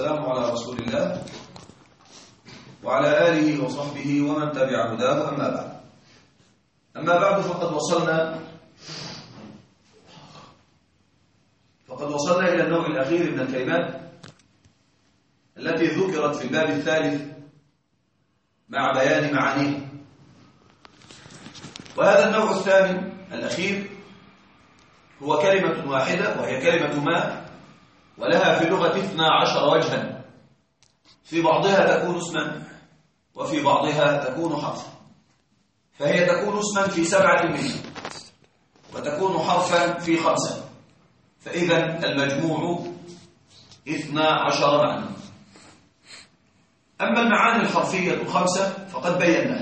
والسلام على رسول الله وعلى آله وصحبه ومن تبع هداه. أما بعد فقد وصلنا إلى النوع الأخير من الكلمات التي ذكرت في الباب الثالث مع بيان معانيه. وهذا النوع الثامن الأخير هو كلمة واحدة، وهي كلمة ما، ولها في اللغة 12 وجها، في بعضها تكون اسما وفي بعضها تكون حرفا، فهي تكون اسما في 7 منها وتكون حرفا في 5، فإذا المجموع 12 معنى. أما المعاني الحرفية 5 فقد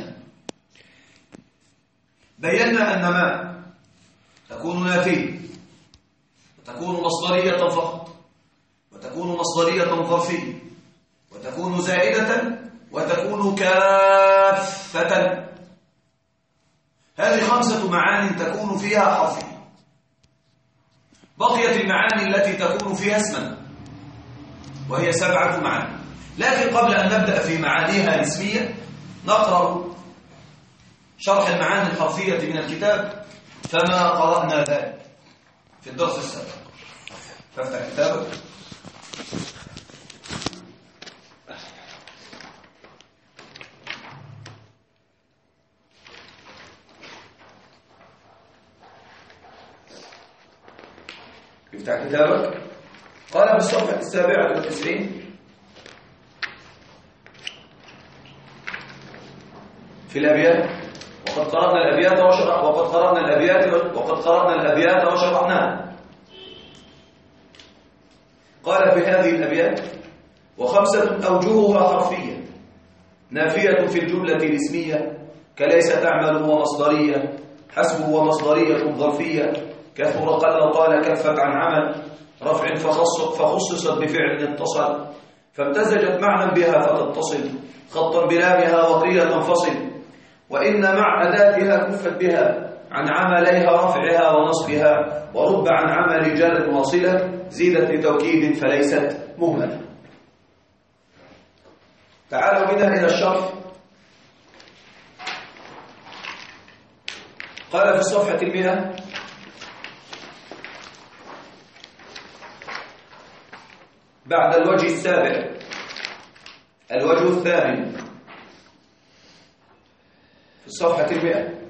بينا أن ما تكون نافية وتكون مصدرية فقط، وتكون مصدرية ظرفية، وتكون زائدة، وتكون كافة. هذه 5 معاني تكون فيها حرفية. بقيت المعاني التي تكون فيها اسما، وهي 7 معاني. لكن قبل أن نبدأ في معانيها الاسمية نقرأ شرح المعاني الحرفية من الكتاب، فما قرأنا ذلك في الدرس السابق. فافتح كتابك. افتح كتابك. قال في الصفحة 97 في الأبيات: وقد قرأنا الأبيات وشرحناها. قال في هذه الأبيات: و5 أوجهها حرفية نافية في الجملة الاسمية، كليس تعمل ومصدرية، حسب ومصدرية ظرفية، كثر قل طال كفت عن عمل، رفع فخصصت بفعل اتصل، فامتزجت معنى بها فتتصل، خطا بلامها وقيل تنفصل، وإن مع أداتها كفت بها عن عمليها رفعها ونصبها، ورب عن عمل جر واصلة زيدت لتوكيد فليست مهملة. تعالوا بنا إلى الشرح. قال في الصفحة 100: بعد الوجه السابع الوجه الثامن في الصفحة 100: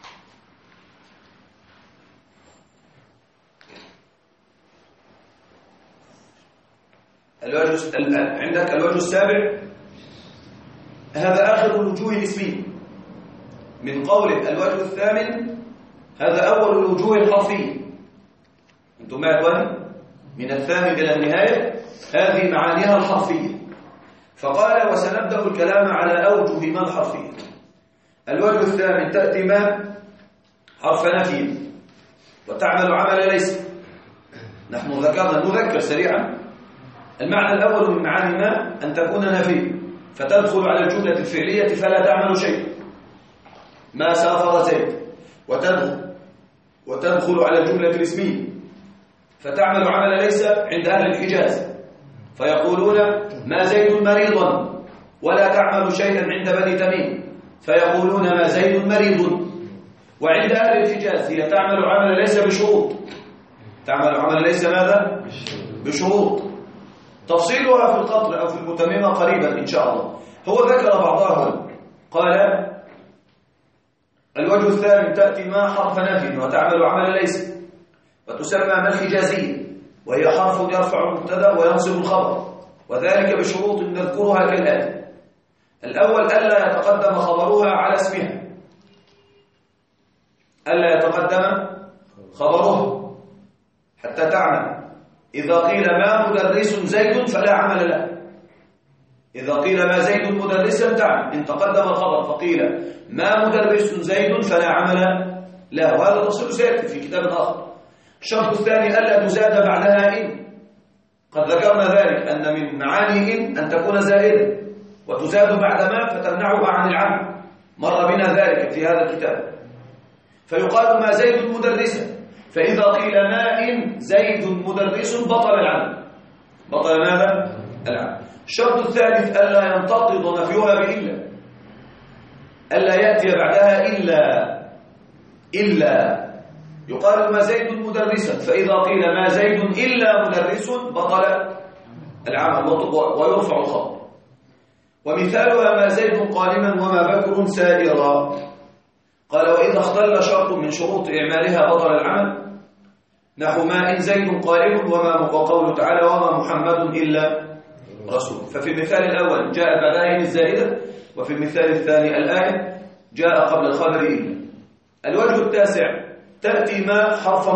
عندك الوجه السابع، هذا آخر الوجوه الاسمية. من قوله الوجه الثامن هذا أول الوجوه الحرفية. أنتم معي أخواني؟ من الثامن إلى النهاية هذه معانيها الحرفية. فقال: وسنبدأ الكلام على أوجه ما الحرفية. الوجه الثامن: تأتي ما حرف نفي وتعمل عمل ليس. نحن نذكر سريعا. المعنى الأول من معاني ما أن تكون نفي، فتدخل على الجملة الفعلية فلا تعمل شيء. ما سافر زيد. وتدخل على الجملة الاسمية فتعمل عمل ليس عند أهل الحجاز، فيقولون ما زيد مريضا، ولا تعمل شيئا عند بني تميم فيقولون ما زيد مريض. وعند أهل الحجاز هي تعمل عمل ليس بشروط. تعمل عمل ليس ماذا؟ بشروط. تفصيلها في القطر أو في المتممة قريبا إن شاء الله. هو ذكر بعضها. قال: الوجه الثامن: تأتي ما حرف نفي وتعمل عمل ليس، وتسمى ما الحجازية، وهي حرف يرفع المبتدا وينصب الخبر، وذلك بشروط نذكرها كالآتي: الأول ألا يتقدم خبرها على اسمها. ألا يتقدم خبرها حتى تعمل. إذا قيل ما مدرس زيد فلا عمل له. إذا قيل ما زيد مدرسا تعمل. إن تقدم الخبر فقيل ما مدرس زيد فلا عمل له. وهذا تفصيل سيأتي في كتاب آخر. الشرط الثاني ألا تزاد بعدها إن. قد ذكرنا ذلك أن من معاني أن تكون زائدة وتزاد بعد ما فتمنعها عن العمل. مر بنا ذلك في هذا الكتاب. فيقال ما زيد مدرسا، فإذا قيل ما إن زيد مدرس بطل العمل. بطل ماذا؟ العام. الشرط الثالث ألا ينتقض نفيها بإلا، ألا يأتي بعدها إلا يقال ما زيد مدرسا، فإذا قيل ما زيد إلا مدرس بطل العمل ويرفع الخبر. ومثالها ما زيد قائما وما بكر سائرا. قال وإذا اختل شرط من شروط إعمالها بطل العمل، نحو ما إن زيد قائم وقوله تعالى وما محمد إلا رسول. ففي المثال الأول جاء بعدها الزائدة، وفي المثال الثاني الآية جاء قبل الخبر إلا. الوجه التاسع تأتي ما حرف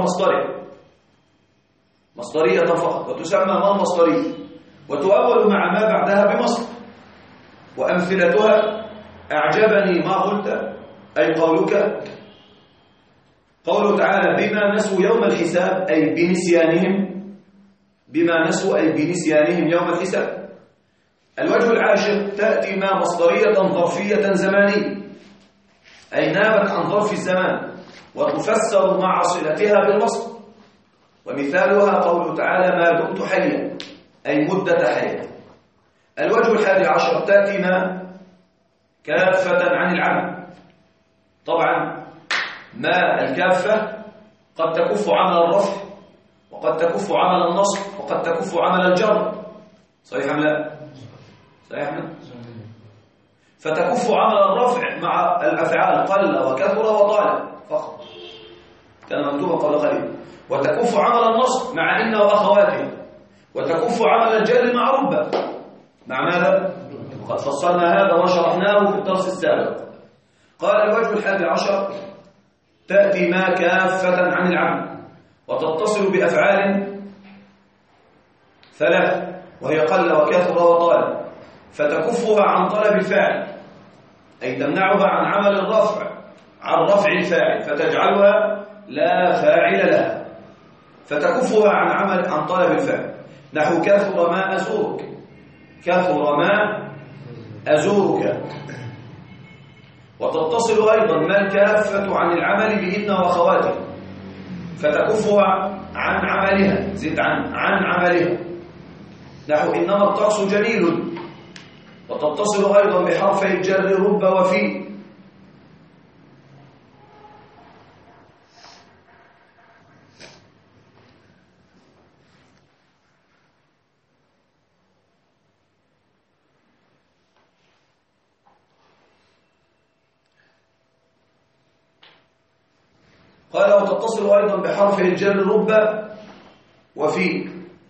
مصدرية فقط، وتسمى ما مصدرية، وتؤول مع ما بعدها بمصدر. وأمثلتها أعجبني ما قلت، أي قوله تعالى بما نسوا يوم الحساب، أي بنسيانهم، بما نسوا أي بنسيانهم يوم الحساب. الوجه العاشر تأتي ما مصدرية ظرفية زمانية، أي نابت عن ظرف الزمان، وتفسر مع صلتها بالمصدر. ومثالها قوله تعالى ما دمت حيا، أي مدة حياة. الوجه الحادي عشر تأتي ما كافة عن العمل. طبعا ما الكافة قد تكف عمل الرفع، وقد تكف عمل النصب، وقد تكف عمل الجر. صحيح أم لا؟ صحيح أم لا؟ فتكف عمل الرفع مع الأفعال قل وكثر وطال فقط، كان مكتوبا قبل قليل. وتكف عمل النصب مع إن وأخواته، وتكف عمل الجر مع رب. مع ماذا؟ قد فصلنا هذا وشرحناه في الدرس السابق. قال الوجه الحادي عشر تأتي ما كافة عن العمل، وتتصل بأفعال ثلاث، وهي قل وكثر وطال، فتكفها عن طلب الفاعل، أي تمنعها عن عمل الرفع، عن رفع الفاعل، فتجعلها لا فاعل لها، فتكفها عن طلب الفاعل. نحو كثر ما أزورك، كثر ما أزورك. وتتصل أيضا ما الكافة عن العمل بإن وأخواته، فتكفها عن عملها، زد عن عملها. نحو إنما الطقس جميل. وتتصل أيضا بحرفي الجر رب وفي. قال وتتصل أيضا بحرفي الجر رب وفي.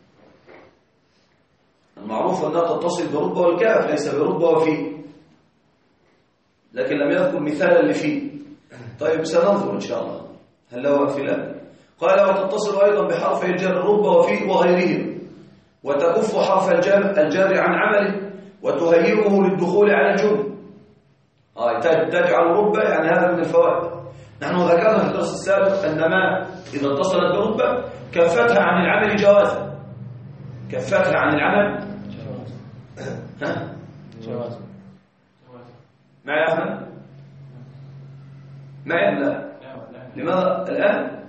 المعروف أنها تتصل برب والكاف، ليس برب وفي، لكن لم يذكر مثالا لفي. طيب سننظر إن شاء الله هل له أمثلة. قال وتتصل أيضا بحرفي الجر رب وفي وغيرهم، وتكف حرف الجر عن عمله، وتهيئه للدخول على الجمل. تجعل رب، يعني هذا من الفوائد. نحن ذكرنا في الدرس السابق أن ما إذا اتصلت برب كفتها عن العمل جوازا، كفتها عن العمل جواز. معي يا أحمد؟ معي لا؟ لماذا الآن؟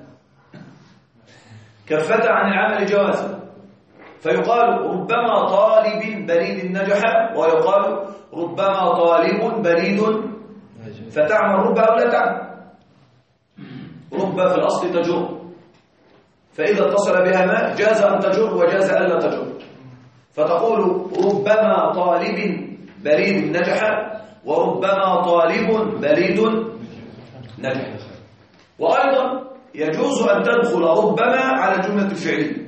كفتها عن العمل جوازا، فيقال ربما طالب بريد نجح، ويقال ربما طالب بريد، فتعمل رب أو لا تعمل. رب في الأصل تجر، فإذا اتصل بها ما جاز أن تجر وجاز أن لا تجر، فتقول ربما طالب بريد نجح، وربما طالب بريد نجح. وأيضا يجوز أن تدخل ربما على الجملة الفعلية،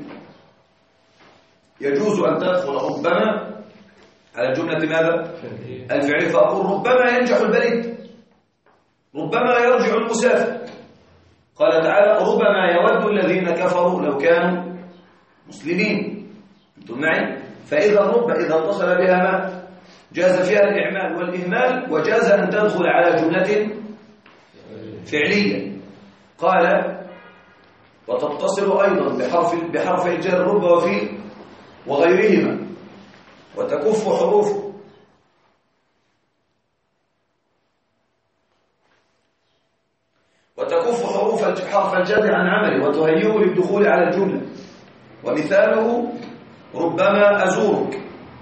يجوز أن تدخل ربما على الجملة ماذا؟ الفعلية. فأقول ربما ينجح البريد، ربما يرجع المسافر. قال تعالى ربما يود الذين كفروا لو كانوا مسلمين. انتم معي؟ فإذا الرب إذا اتصل بها ما جاز فيها الإعمال والإهمال، وجاز أن تدخل على جملة فعلية. قال وتتصل أيضا بحرف الجر رب وفي وغيرهما، وتكف حرف الجر عن عمله، وتهيئه للدخول على الجملة. ومثاله ربما أزورك،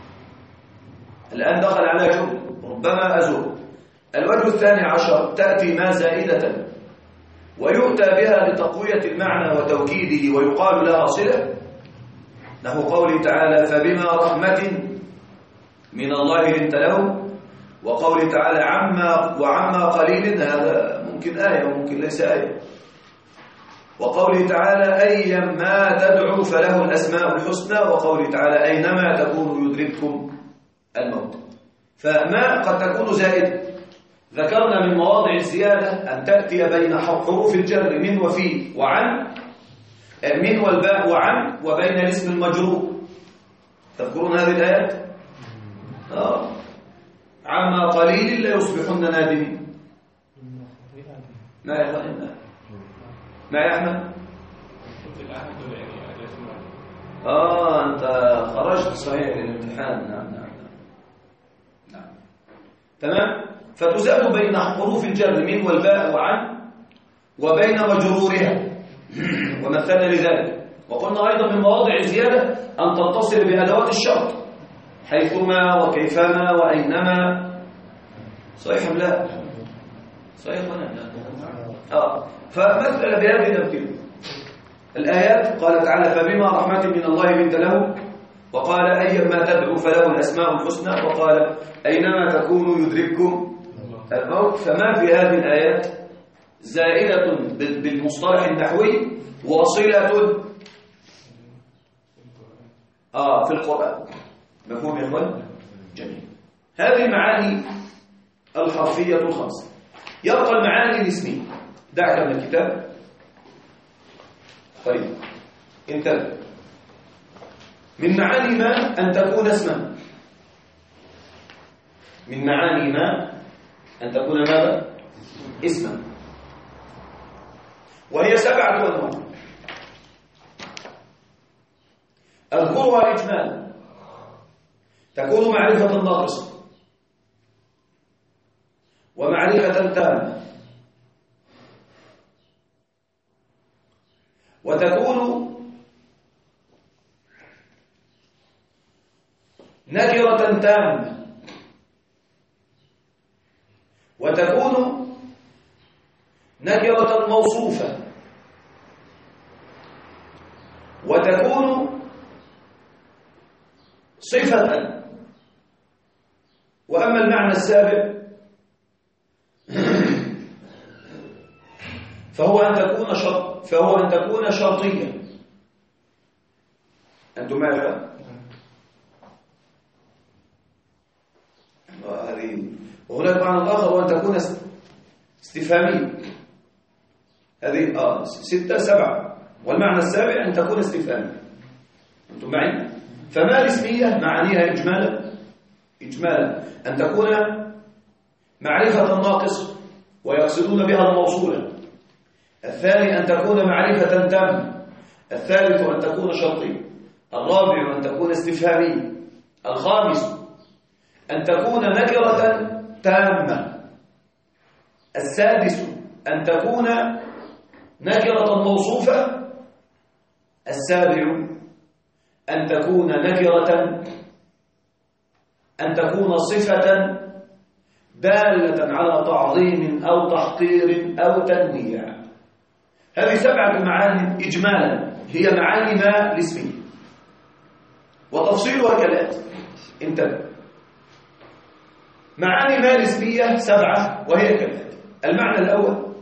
الآن دخل على جملة ربما أزول. الوجه الثاني عشر تأتي ما زائدة ويؤتى بها لتقوية المعنى وتوكيده ويقال لها صلة، نحو قوله تعالى فبما رحمة من الله لنت له، وقوله تعالى وعما قليل، هذا ممكن آية وممكن ليس آية، وقوله تعالى أيما تدعو فله الأسماء الحسنى، وقوله تعالى أينما تكونوا يدرككم الموت. فما قد تكون زائدة، ذكرنا من مواضع الزيادة أن تأتي بين حروف الجر من وفي وعن، من والباء وعن، وبين الاسم المجرور. تذكرون هذه الآيات؟ عما قليل لا يصبحن نادمين. ما يا ما يا أحمد؟ أنت خرجت صحيح للامتحان. نعم. تمام. فتزاد بين حروف الجر من والباء وعن وبين مجرورها، ومثلنا لذلك. وقلنا أيضا من مواضع الزيادة أن تتصل بأدوات الشرط، حيثما وكيفما وأينما. صحيح أم لا؟ صحيح ولا لا؟ فمثل بهذه الأمثلة الآيات. قال تعالى فبما رحمة من الله لنت له، وقال أيما تدعو فله الأسماء الحسنى، وقال أينما تكونوا يدرككم الموت. فما في هذه الآيات زائدة بالمصطلح النحوي وصلة في القرآن. مفهوم يا إخوان؟ جميل. هذه المعاني الحرفية الخمسة. يبقى المعاني الاسمية. دعك من الكتاب. طيب انتبه. من معاني ما أن تكون اسما. من معاني ما أن تكون ماذا؟ اسما. وهي 7 أنواع أذكرها إجمالا. تكون معرفة ناقصة ومعرفة تامة، وتكون نكرة تامة، وتكون نكرة موصوفة، وتكون صفة. وأما المعنى السابق فهو أن تكون شرطية. أنتم معي؟ هذه. وهناك معنى آخر وأن تكون استفهامية. هذه 6 7. والمعنى السابع أن تكون استفهامية. أنتم معي؟ فما الاسمية معانيها إجمالا أن تكون معرفة ناقصة ويقصدون بها الموصولة. الثاني أن تكون معرفة تامة. الثالث أن تكون شرطية. الرابع أن تكون استفهامية. الخامس أن تكون نكرة تامة. السادس أن تكون نكرة موصوفة. السابع أن تكون نكرة، أن تكون صفة دالة على تعظيم أو تحقير أو تنويع. هذه 7 معاني إجمالا هي معاني ما الاسمية، وتفصيلها كالآتي. انتبه. معاني ما الاسمية 7 وهي كالآتي. المعنى الأول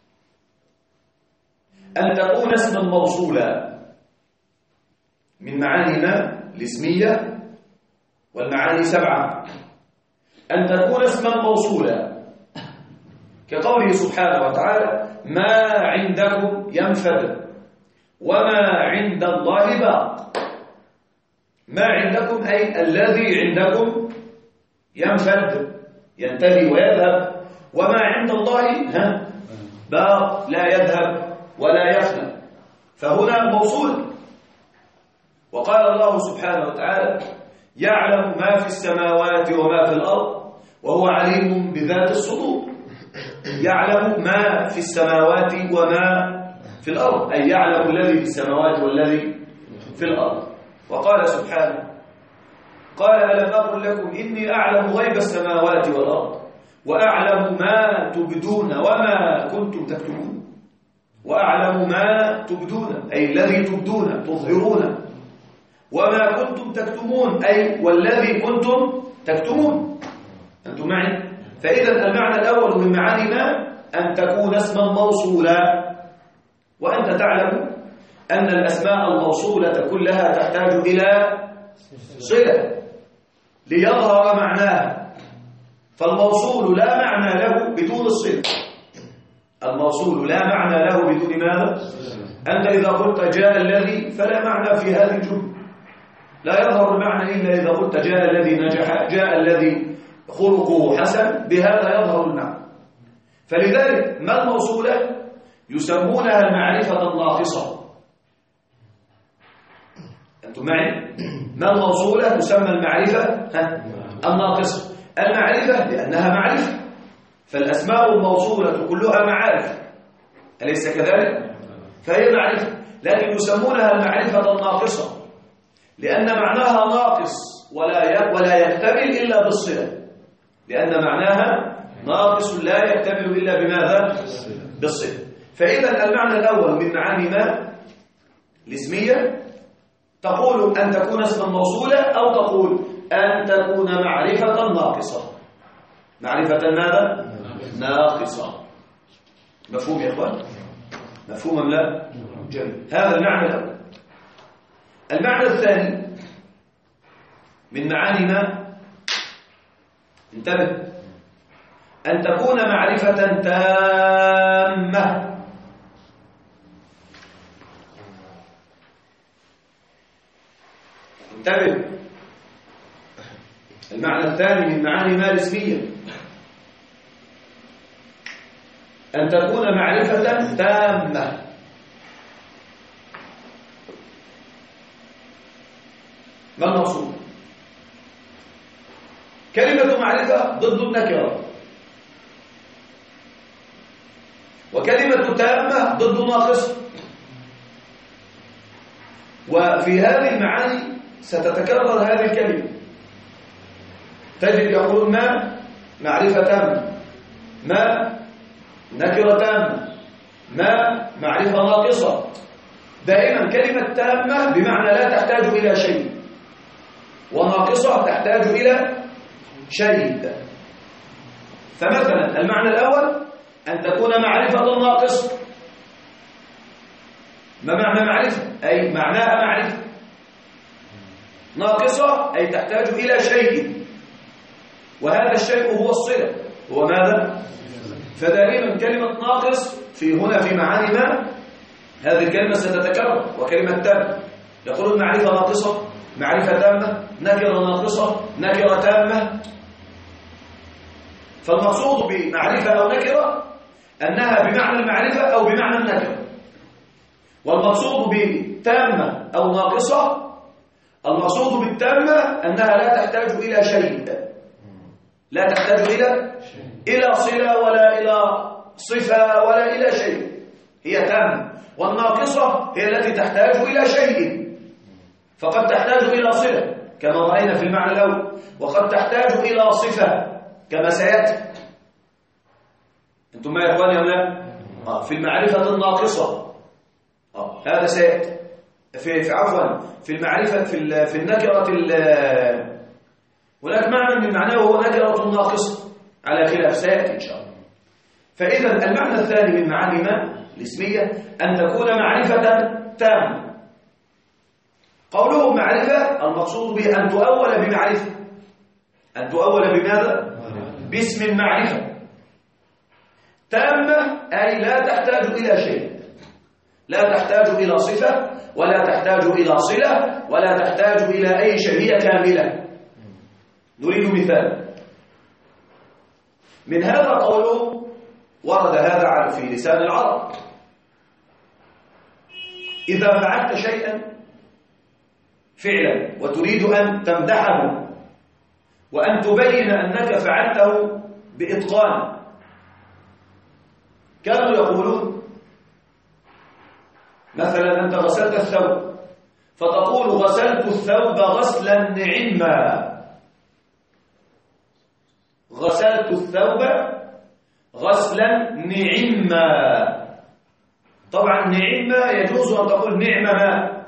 أن تكون اسما موصولا. من معاني ما الاسمية والمعاني 7 أن تكون اسما موصولا، كقوله سبحانه وتعالى ما عندكم ينفد وما عند الله باق. ما عندكم أي الذي عندكم ينفد ينتهي ويذهب، وما عند الله باق لا يذهب ولا يفنى. فهنا موصول. وقال الله سبحانه وتعالى يعلم ما في السماوات وما في الأرض وهو عليم بذات الصدور. يعلم ما في السماوات وما في الأرض، أي يعلم الذي في السماوات والذي في الأرض. وقال سبحانه قال ألم أقل لكم إني أعلم غيب السماوات والأرض وأعلم ما تبدون وما كنتم تكتمون. وأعلم ما تبدون أي الذي تبدون تظهرون، وما كنتم تكتمون أي والذي كنتم تكتمون. أنتم معي؟ فإذا المعنى الأول من معاني ما أن تكون اسما موصولا، وأنت تعلم أن الأسماء الموصولة كلها تحتاج إلى صلة ليظهر معناها، فالموصول لا معنى له بدون الصلة. الموصول لا معنى له بدون ماذا؟ أنت إذا قلت جاء الذي فلا معنى في هذه الجملة، لا يظهر المعنى إلا إذا قلت جاء الذي نجح، جاء الذي خلقه حسن، بهذا يظهر المعنى. فلذلك ما الموصولة يسمونها المعرفة الناقصة. أنتم معي؟ ما الموصولة تسمى المعرفة الناقصة. المعرفة لأنها معرفة، فالأسماء الموصولة كلها معارف، أليس كذلك؟ فهي معرفة، لكن يسمونها المعرفة الناقصة لأن معناها ناقص ولا يكتمل إلا بالصلة، لأن معناها ناقص لا يكتمل إلا بماذا؟ بالصلة. فإذا المعنى الأول من معاني ما الاسمية تقول أن تكون اسما موصولا، أو تقول أن تكون معرفة ناقصة. معرفة ماذا؟ ناقصة. مفهوم يا إخوان؟ مفهوم أم لا؟ جميل. هذا المعنى الأول. المعنى الثاني من معاني ما، انتبه، أن تكون معرفة تامة. انتبه، المعنى الثاني من معاني ما الاسمية أن تكون معرفة تامة. ما المقصود؟ كلمة معرفة ضد النكرة، وكلمة تامة ضد ناقصة، وفي هذه المعاني ستتكرر هذه الكلمة. تجد يقولون ما معرفة تامة، ما نكرة تامة، ما معرفة ناقصة. دائما كلمة تامة بمعنى لا تحتاج إلى شيء، وناقصة تحتاج إلى شيء. فمثلا المعنى الأول أن تكون معرفة ناقصة. ما معنى معرفة؟ أي معناها معرفة. ناقصة أي تحتاج إلى شيء، وهذا الشيء هو الصلة. هو ماذا؟ فدائما كلمة ناقص في معاني ما هذه الكلمة ستتكرر. وكلمة تام يقولون معرفة ناقصة، معرفة تامة، نكرة ناقصة، نكرة تامة. فالمقصود بمعرفة أو نكرة أنها بمعنى المعرفة أو بمعنى النكرة، والمقصود بتامة أو ناقصة، المقصود بالتامة أنها لا تحتاج إلى شيء، لا تحتاج إلى صلة ولا إلى صفة ولا إلى شيء، هي تامة. والناقصة هي التي تحتاج إلى شيء، فقد تحتاج إلى صلة كما رأينا في المعنى الأول، وقد تحتاج إلى صفة كما سيأتي. أنتم ما يا إخواني أم لا؟ في المعرفة الناقصة هذا سيأتي. عفوا في المعرفة في النكرة هناك معنى من معناه وهو نكرة ناقصة على خلاف سيأتي إن شاء الله. فإذا المعنى الثاني من معاني ما الاسمية أن تكون معرفة تامة. قوله معرفة المقصود به أن تؤول بمعرفة. أن تؤول بماذا؟ باسم معرفة تامة، أي لا تحتاج إلى شيء، لا تحتاج إلى صفة ولا تحتاج إلى صلة ولا تحتاج إلى أي شيء، هي كاملة. نريد مثال من هذا. قوله ورد هذا في لسان العرب: إذا فعلت شيئا فعلا وتريد أن تمدحه وأن تبين أنك فعلته بإتقان، كانوا يقولون مثلا أنت غسلت الثوب فتقول غسلت الثوب غسلا نعما، الثوب غسلا نعما. طبعا نعما يجوز أن تقول نعم ما،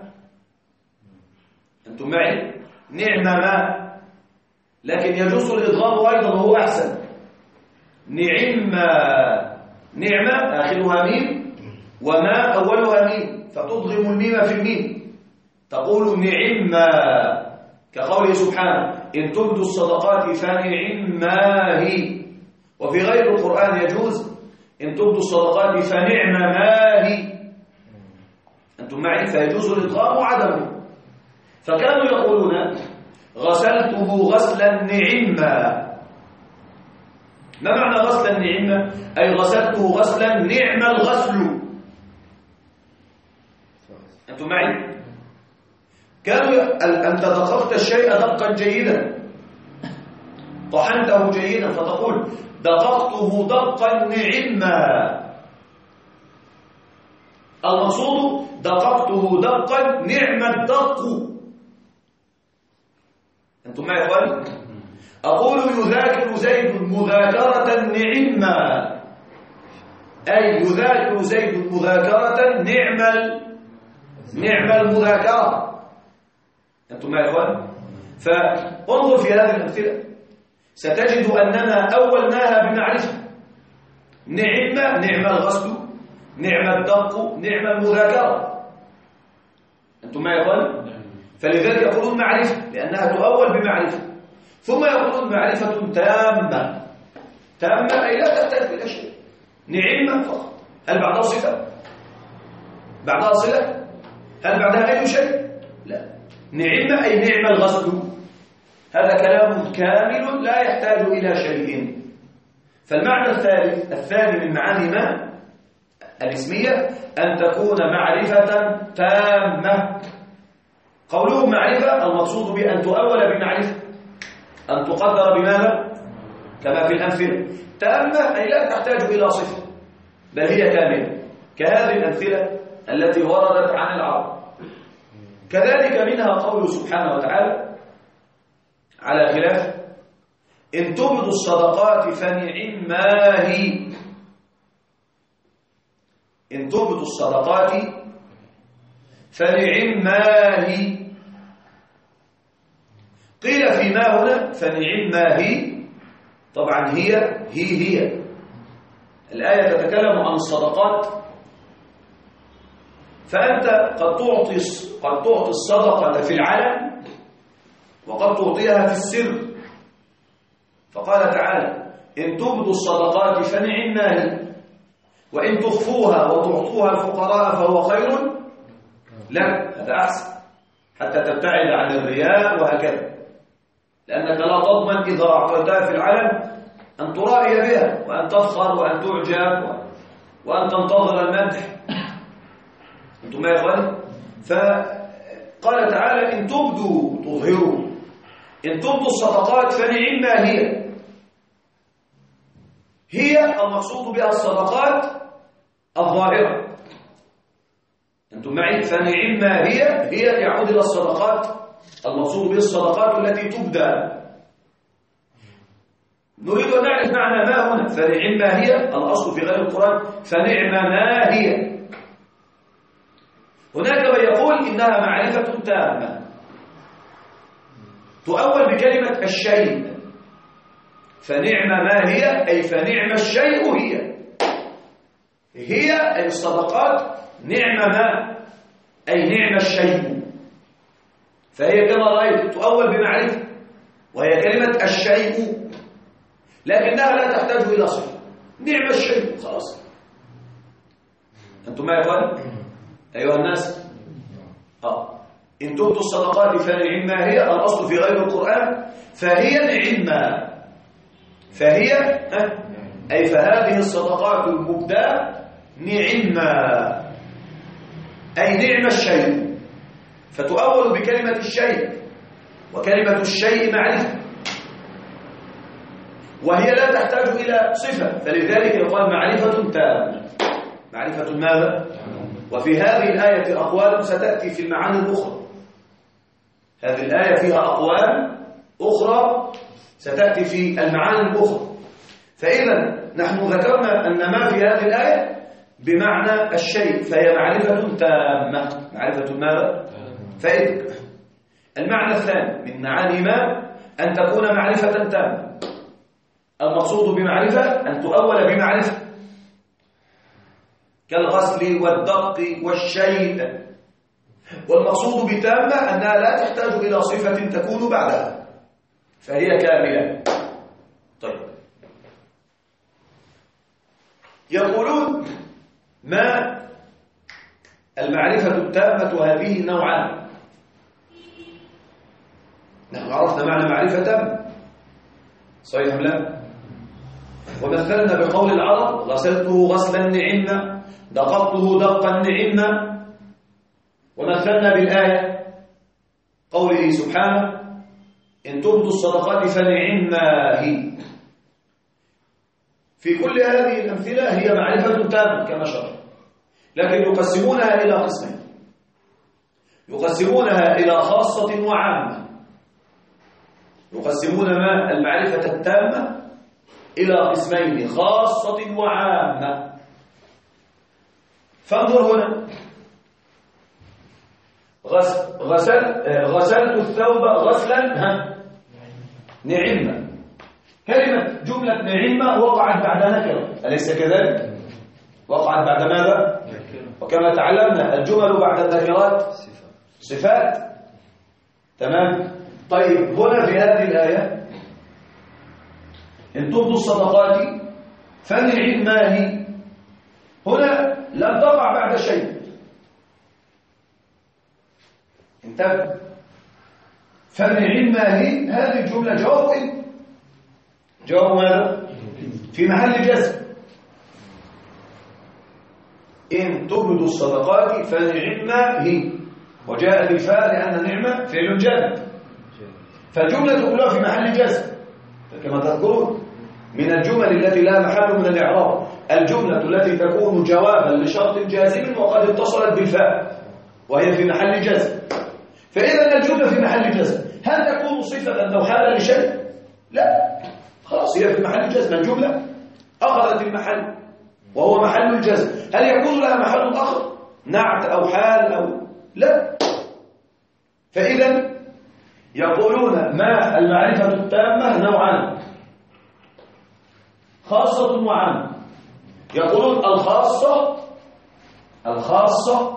أنتم معي؟ نعم ما، لكن يجوز الإضغام أيضا وهو أحسن. نعما، نعمة آخرها ميم وما أولها ميم، فتضغم الميم في الميم تقول نعما، كقوله سبحانه إن تبدوا الصدقات فنعما هي. وفي غير القرآن يجوز إن تبدوا الصدقات فنعم ما هي. أنتم معي؟ فيجوز الإضغام وعدمه. فكانوا يقولون غسلته غسلا نعما. ما معنى غسلا نعما؟ أي غسلته غسلا نعم الغسل. أنتم معي؟ كانوا أنت دققت الشيء دقا جيدا، طحنته جيدا، فتقول دققته دقا نعما. المقصود دققته دقا نعم الدق. أنتم معي يا إخواني؟ أقول يذاكر زيد مذاكرة نعما، أي يذاكر زيد مذاكرة نعم المذاكرة. أنتم معي يا إخواني؟ فانظر في هذه الأمثلة ستجد أننا أولناها بمعرفة. نعم الغسل، نعم الدق، نعم المذاكرة. أنتم معي يا إخواني؟ فلذلك يقولون معرفة لأنها تؤول بمعرفة، ثم يقولون معرفة تامة. تامة أي لا تحتاج إلى شيء، نعم فقط. هل بعدها صفة؟ بعدها صلة؟ هل بعدها أي شيء؟ لا. نعم أي نعم الغسل. هذا كلام كامل لا يحتاج إلى شيء. فالمعنى الثاني من معاني ما الاسمية أن تكون معرفة تامة. قوله معرفة المقصود بأن تؤول بمعرفة، أن تقدر بماذا؟ كما في الأمثلة. تامة أي لا تحتاج إلى صفة بل هي كاملة، كهذه الأمثلة التي وردت عن العرب. كذلك منها قوله سبحانه وتعالى على خلاف إن تبدوا الصدقات فنعما هي. إن تبدوا الصدقات فنعما هي. قيل فيما هنا فنعما هي، طبعا هي الآية تتكلم عن الصدقات. فأنت قد تعطي الصدقة في العلن وقد تعطيها في السر. فقال تعالى إن تبدوا الصدقات فنعما هي وإن تخفوها وتعطوها الفقراء فهو خير لا، هذا أحسن حتى تبتعد عن الرياء وهكذا، لأنك لا تضمن إذا أعطيتها في العلن أن ترائي بها وأن تفخر وأن تعجب وأن تنتظر المدح. أنتم يا إخواني؟ فقال تعالى إن تبدوا تظهروا، إن تبدوا الصدقات فنعما هي المقصود بها الصدقات الظاهرة. أنتم معي؟ فنعما هي يعود إلى الصدقات المقصود بها الصدقات التي تبدى. نريد أن نعرف معنى ما هنا. فنعما هي الأصل في غير القرآن فنعم ما هي. هناك من يقول إنها معرفة تامة تؤول بكلمة الشيء. فنعم ما هي أي فنعم الشيء هي أي الصدقات، نعم ما أي نعم الشيء. فهي كما رأيت تؤول بمعرفة وهي كلمة الشيء، لكنها لا تحتاج إلى صفة. نعم الشيء خلاص. أنتم ما يا إخوان أيها الناس؟ إن تبدوا الصدقات فنعما هي الأصل في غير القرآن فهي نعما. فهي أي فهذه الصدقات المبداة نعما أي نعم الشيء، فتؤول بكلمة الشيء، وكلمة الشيء معرفة وهي لا تحتاج إلى صفة، فلذلك يقال معرفة تامة. معرفة ماذا؟ وفي هذه الآية أقوال ستأتي في المعاني الأخرى. هذه الآية فيها أقوال أخرى ستأتي في المعاني الأخرى. فإذا نحن ذكرنا أن ما في هذه الآية بمعنى الشيء، فهي معرفة تامة. معرفة ماذا؟ فإذا المعنى الثاني من معاني ما أن تكون معرفة تامة. المقصود بمعرفة أن تؤول بمعرفة كالغسل والدق والشيء، والمقصود بتامة أنها لا تحتاج إلى صفة تكون بعدها، فهي كاملة. طيب، يقولون ما المعرفة التامة هذه نوعان. نحن عرفنا معنى معرفة تامة، صحيح أم لا؟ ومثلنا بقول العرب: غسلته غسلا نعمة، دققته دقا نعمة. ومثلنا بالآية قوله سبحانه: إن تبدوا الصدقات فنعما هي. في كل هذه الأمثلة هي معرفة تامة كما شرح، لكن يقسمونها إلى قسمين، يقسمونها إلى خاصة وعامة. يقسمون ما المعرفة التامة إلى قسمين، خاصة وعامة. فانظر هنا: غسلت الثوب غسلا نعمة. كلمة جملة نعمة وقعت بعد نكرة، أليس كذلك؟ وقعت بعد ماذا؟ وكما تعلمنا الجمل بعد النكرات صفات. تمام؟ طيب، هنا في هذه الآية: إن تبدوا الصدقات فنعما هي. هنا لم تقع بعد شيء، انتبه. فنعما هي هذه الجملة جواب جواب ماذا؟ في محل جزم. إن تبدوا الصدقات فنعما هي، وجاءت الفاء لأن نعمة فعل جاد، فالجملة كلها في محل جزم كما تذكرون. من الجمل التي لا محل من الإعراب الجملة التي تكون جوابا لشرط جازم وقد اتصلت بالفاء وهي في محل جزم. فإذا الجملة في محل جزم، هل تكون صفة أو حالا لشيء؟ لا، خلاص هي في محل جزم. الجملة أخذت المحل وهو محل الجزم. هل يكون لها محل آخر نعت أو حال أو لا؟ فإذا يقولون ما المعرفة التامة نوعان، خاصة وعامة. يقولون الخاصة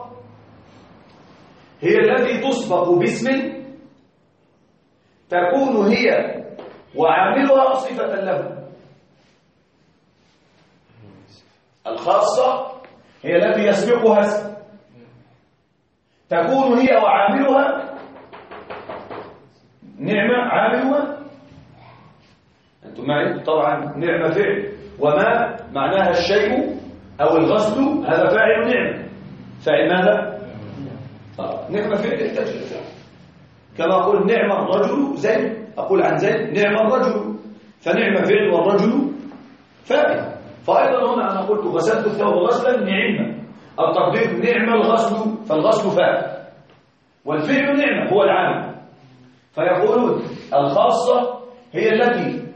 هي التي تسبق باسم تكون هي وعاملها صفة له. الخاصة هي التي يسبقها اسم تكون هي وعاملها نعمة. عاملها أنتم معي طبعا. نعمة فعل، وما معناها الشيء أو الغسل، هذا فاعل نعمة. فاعل ماذا؟ نعمة فعل يحتاج إلى فعل. كما أقول نعم الرجل زيد، أقول عن زيد نعم الرجل، فنعم فعل والرجل فاعل. فأيضا هنا أنا قلت غسلت الثوب غسلا نعمة، التقدير نعم الغسل، فالغسل فاعل والفعل نعمة هو العامل. فيقولون الخاصة هي التي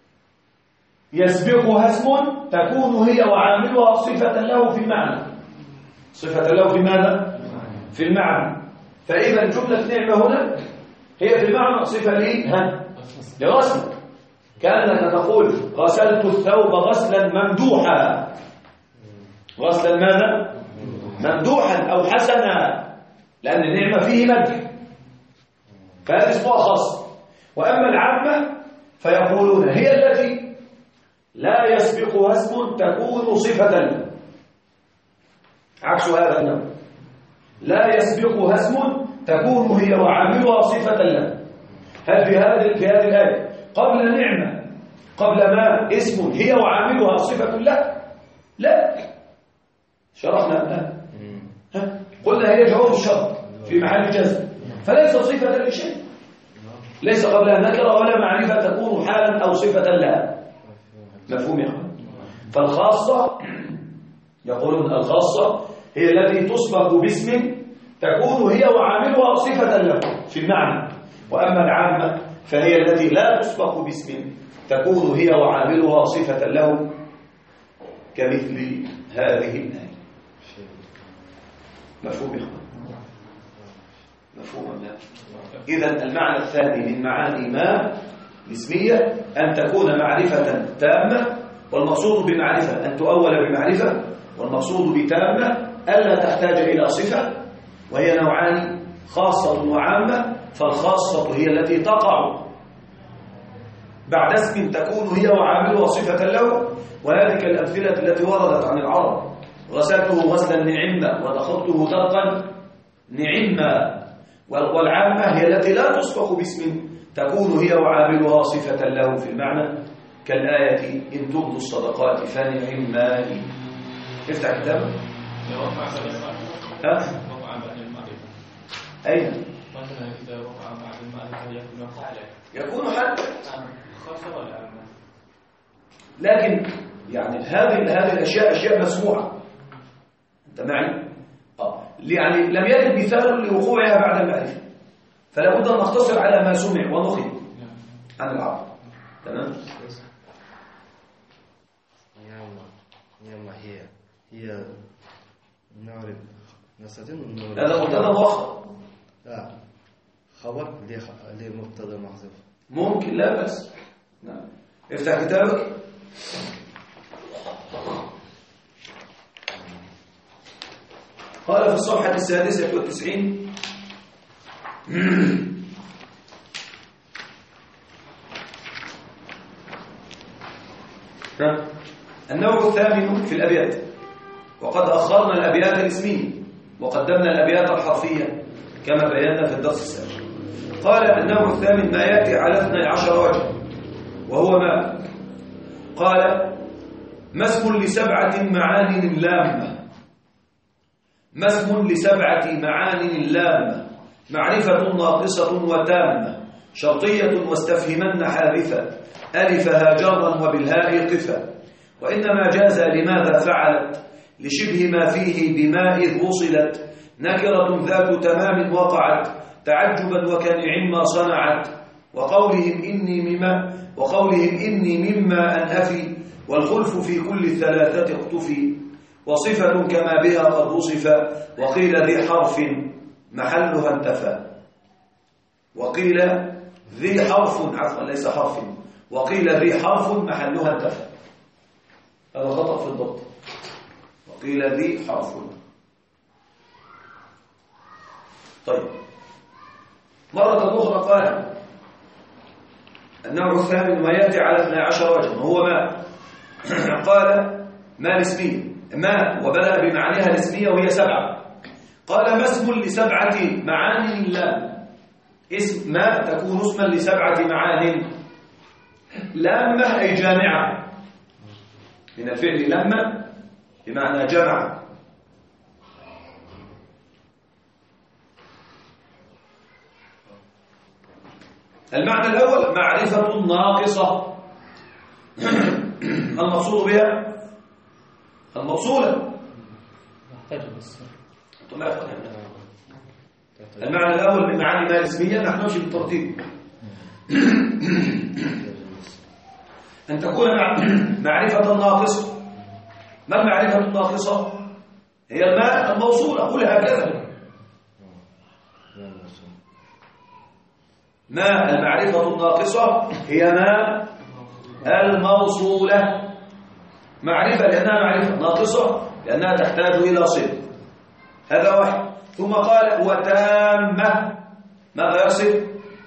يسبقها اسم تكون هي وعاملها صفة له في المعنى. صفة له في ماذا؟ في المعنى. فإذا جملة نعمة هنا هي في المعنى صفة لغسل. كأنك تقول غسلت الثوب غسلا ممدوحا. غسلا ماذا؟ ممدوحا أو حسنا، لأن النعمة فيه مدح، فهذا اسمها خاصة. وأما العامة فيقولون هي التي لا يسبقها اسم تكون صفة له، عكس هذا النوع. لا يسبقها اسم تكون هي وعاملها صفة له. هل في هذه الآية قبل نعمة قبل ما اسم هي وعاملها صفة له؟ لا، شرحنا الآن. قلنا هي جواب الشرط في محل جزم، فليس صفة لشيء، ليس قبلها نكرة ولا معرفة تكون حالا أو صفة لها. مفهوم يا أخوان؟ فالخاصة يقولون الخاصة هي التي تسبق باسم تكون هي وعاملها صفة له في المعنى. وأما العامة فهي التي لا تسبق باسم تكون هي وعاملها صفة له كمثل هذه الآية. مفهوم يا اخوان؟ مفهوم. إذن المعنى الثاني من معاني ما الاسمية أن تكون معرفة تامة، والمقصود بمعرفة أن تؤول بمعرفة، والمقصود بتامة ألا تحتاج إلى صفة، وهي نوعان خاصة وعامة. فالخاصة هي التي تقع بعد اسم تكون هي وعاملها صفة له، وهذه الأمثلة التي وردت عن العرب: غسلته غسلا نعما ودخلته دقا نعما. والعامة هي التي لا تسبق باسم تكون هي وعاملها صفة له في المعنى، كالآية إن تبدوا الصدقات فنعما هي. افتح كتابك. أين؟ مثلا إذا وقع بعد المعرفة يكون فعلا يكون حد خاصة ولا عامة؟ لكن يعني هذه الأشياء أشياء مسموعة. أنت معي؟ يعني لم يرد مثال لوقوعها بعد المعرفة، فلا بد أن نختصر على ما سمع ونخل عن العرب. تمام؟ هي نعرف نستطيع أن هذا مبتدا مؤخر. لا، خبر لمبتدا محذوف. ممكن، لا بس. نعم. افتح كتابك. قال في الصفحة 96 النوع الثامن في الأبيات، وقد أخرنا الأبيات الاسمية وقدمنا الأبيات الحرفية كما بينا في الدرس السابق. قال النوع الثامن ما يأتي على 12 وجه، وهو ما قال: ما اسم لسبعة معان لامة. ما اسم لسبعة معان لامة، معرفة ناقصة وتامة، شرطية واستفهمن حادثة، ألفها جرا وبالهاء قفا، وإنما جاز لماذا فعلت، لشبه ما فيه بما إذ وصلت، نكرة ذات تمام وقعت، تعجبا وكنعم ما صنعت، وقولهم إني مما أن أفي، والخلف في كل الثلاثة اقتفي، وصفة كما بها قد وصف، وقيل ذي حرف محلها انتفى. وقيل ذي حرف، عفوا ليس حرف، وقيل ذي حرف محلها انتفى. هذا خطأ في الضبط. وقيل ذي حرف. طيب، مرة أخرى قال النوع الثامن ما يأتي على 12 وجه، وهو ما قال ما الاسمية، ما وبدأ بمعانيها الاسمية وهي 7. قال: ما اسم لسبعة معان لام. اسم ما تكون اسما لسبعة معان لامة أي جامعة، من الفعل لما بمعنى جمع. المعنى الأول معرفة ناقصة، المقصود بها الموصولة. المعنى الأول من معاني ما الاسمية، نحن نمشي بالترتيب. أن تكون معرفة ناقصة. ما المعرفة الناقصة؟ هي الماء الموصول. أقول هكذا: ما المعرفة الناقصة هي ما الموصولة. معرفة لأنها معرفة، ناقصة لأنها تحتاج إلى صفة. هذا واحد. ثم قال: وتامة. ماذا يصف؟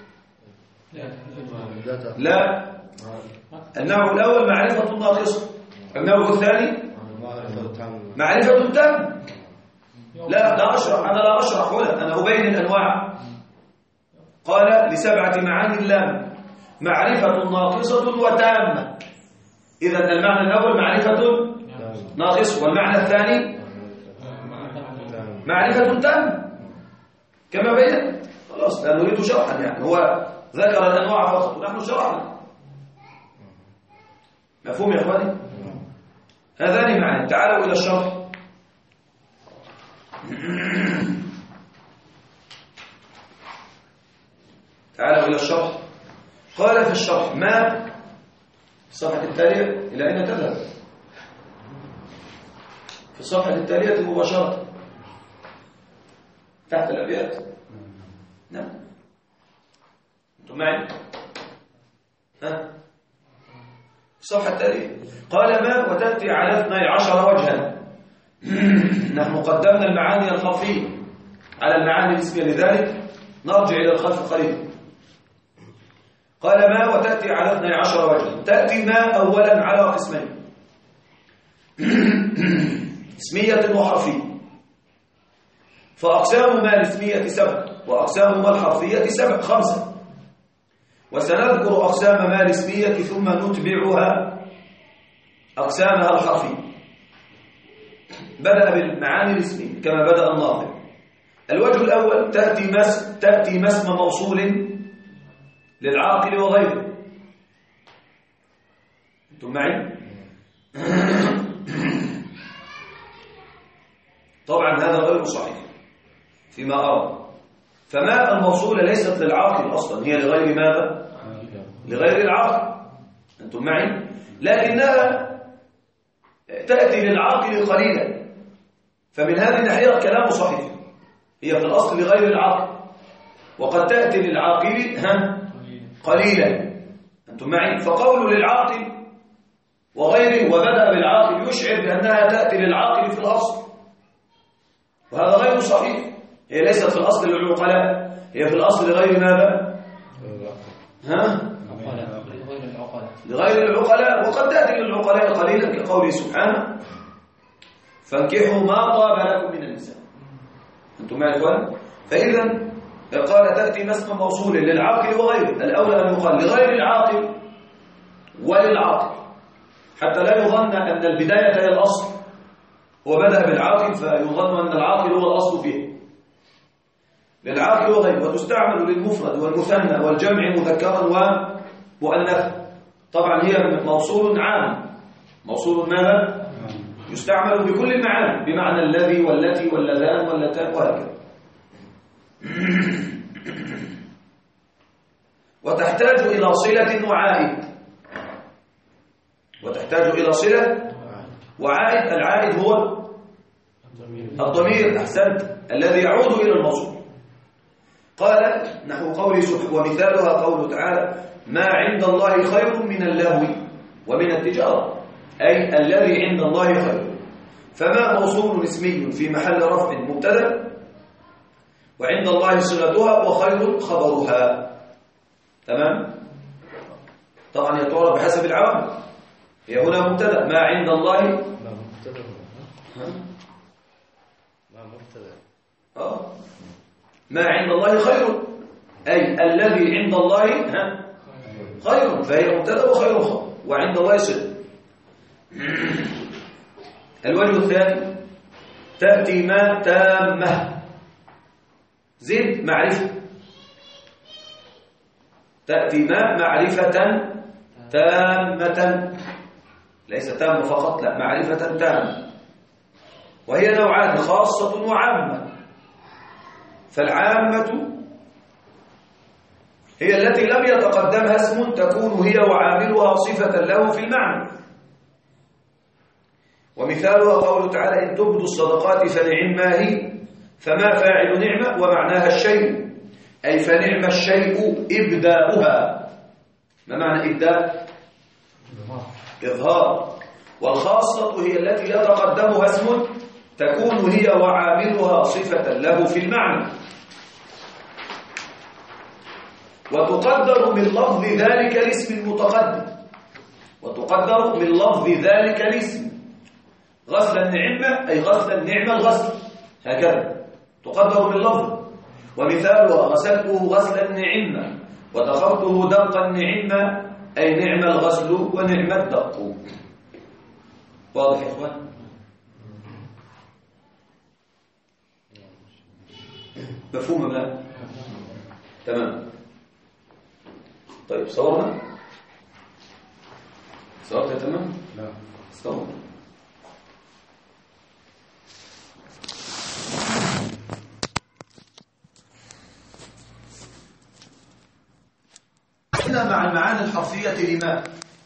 لا، النوع الأول معرفة ناقصة، النوع الثاني معرفة تامة. لا أشرح، أنا لا أشرح هنا، أنا أبين الأنواع. قال: لسبعة معاني لام، معرفة ناقصة وتامة. إذن المعنى الأول معرفة ناقصة، والمعنى الثاني معرفة تامة كما بين. خلاص، لا نريد شرحا، يعني هو ذكر الأنواع فقط ونحن شرحنا. مفهوم يا إخواني؟ هذان معاني. تعالوا إلى الشرح. تعالوا إلى الشرح. قال في الشرح ما الصفحة التالية إلى أين تذهب؟ في الصفحة التالية مباشرة تحت الأبيات. نعم أنتم معي؟ ها؟ الصفحة التالية قال ما وتأتي على 12 وجها. نحن قدمنا المعاني الخفية على المعاني الاسمية، لذلك نرجع إلى الخلف قليلا. قال ما وتأتي على 12 وجها. تأتي ما أولا على قسمين، اسمية وحرفية. فأقسام ما الاسمية 7 وأقسام ما الحرفية 5، وسنذكر أقسام ما الاسمية ثم نتبعها أقسامها الحرفية. بدأ بالمعاني الاسمية كما بدأ الناظم. الوجه الأول تأتي ما اسم موصول للعاقل وغيره. أنتم معي؟ طبعا هذا غير صحيح فيما أرى. فما الموصولة ليست للعاقل أصلا، هي لغير ماذا؟ لغير العاقل. أنتم معي؟ لكنها تأتي للعاقل قليلا، فمن هذه الناحية الكلام صحيح، هي في الأصل لغير العاقل، وقد تأتي للعاقل قليلا. أنتم معي؟ فقول للعاقل وغيره وبدأ بالعاقل يشعر بأنها تأتي للعاقل في الأصل، وهذا غير صحيح. هي ليست في الأصل للعقلاء، هي في الأصل لغير ماذا؟ لغير العقلاء، وقد تأتي للعقلاء قليلا كقوله سبحانه فانكحوا ما طاب لكم من النساء. أنتم معي إخوان؟ فإذا قال تأتي ما اسم موصول للعاقل وغيره. الأولى أن يقال لغير العاقل وللعاقل، حتى لا يظن أن البداية هي الأصل، وبدأ بالعاقل فيظن أن العاقل هو الأصل فيه. للعاقل وغيره، وتستعمل للمفرد والمثنى والجمع مذكرا ومؤنثا. طبعا هي موصول عام، موصول ماذا؟ يستعمل بكل المعاني، بمعنى الذي والتي واللذان واللتان وهكذا. وتحتاج إلى صلة وعائد، وتحتاج إلى صلة وعائد. العائد هو الضمير، أحسنت، الذي يعود إلى الموصول. قال نحو قوله سبحانه ومثالها قوله تعالى ما عند الله خير من اللهو ومن التجارة، أي الذي عند الله خير. فما موصول اسمي في محل رفع مبتدا، وعند الله صلتها وخير خبرها. تمام؟ طبعا هي تعرف بحسب العوامل. هي هنا مبتدا ما عند الله ما عند الله خير، أي الذي عند الله خير، فهي مبتدا وخير خبر، وعند الله صلة. الوجه الثاني تأتي ما تامة، زد معرفة. تأتي ما معرفة تامة، ليس تامة فقط، لا، معرفة تامة. وهي نوعان، خاصة وعامة. فالعامة هي التي لم يتقدمها اسم تكون هي وعاملها صفة له في المعنى. ومثالها قوله تعالى إن تبدوا الصدقات فنعما هي، فما فاعل نعمة ومعناها الشيء، أي فنعم الشيء إبداؤها. ما معنى إبداء؟ إظهار. والخاصة هي التي يتقدمها اسم تكون هي وعاملها صفة له في المعنى، وتقدر من لفظ ذلك الاسم المتقدم، وتقدر من لفظ ذلك الاسم. غسل النعمة أي غسل النعمة الغسل، هكذا تقدر من لفظ. ومثالها غسلته غسل النعمة ودخلته دق النعمة، أي نعم الغسل ونعم الدق. واضح يا إخوان؟ مفهوم لا؟ تمام. طيب صورنا؟ صورت يا تمام؟ لا صور. مع لما،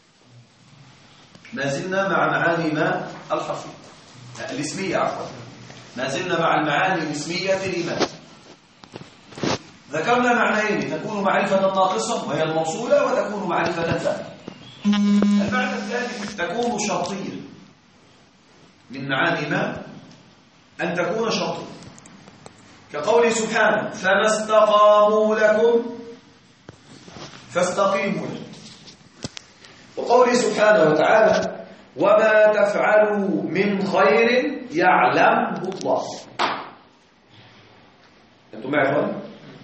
ما زلنا مع معاني ما الحرفية الاسمية عفوا، ما زلنا مع المعاني الاسمية لما. ذكرنا معنيين، تكون معرفة ناقصة وهي الموصولة، وتكون معرفة ثانية. المعنى الثالث تكون شرطية، من معاني ما أن تكون شرطية، كقوله سبحانه فما استقاموا لكم فاستقيموا لهم، وقوله سبحانه وتعالى وما تفعلوا من خير يعلمه الله. أنتم معي أخوان؟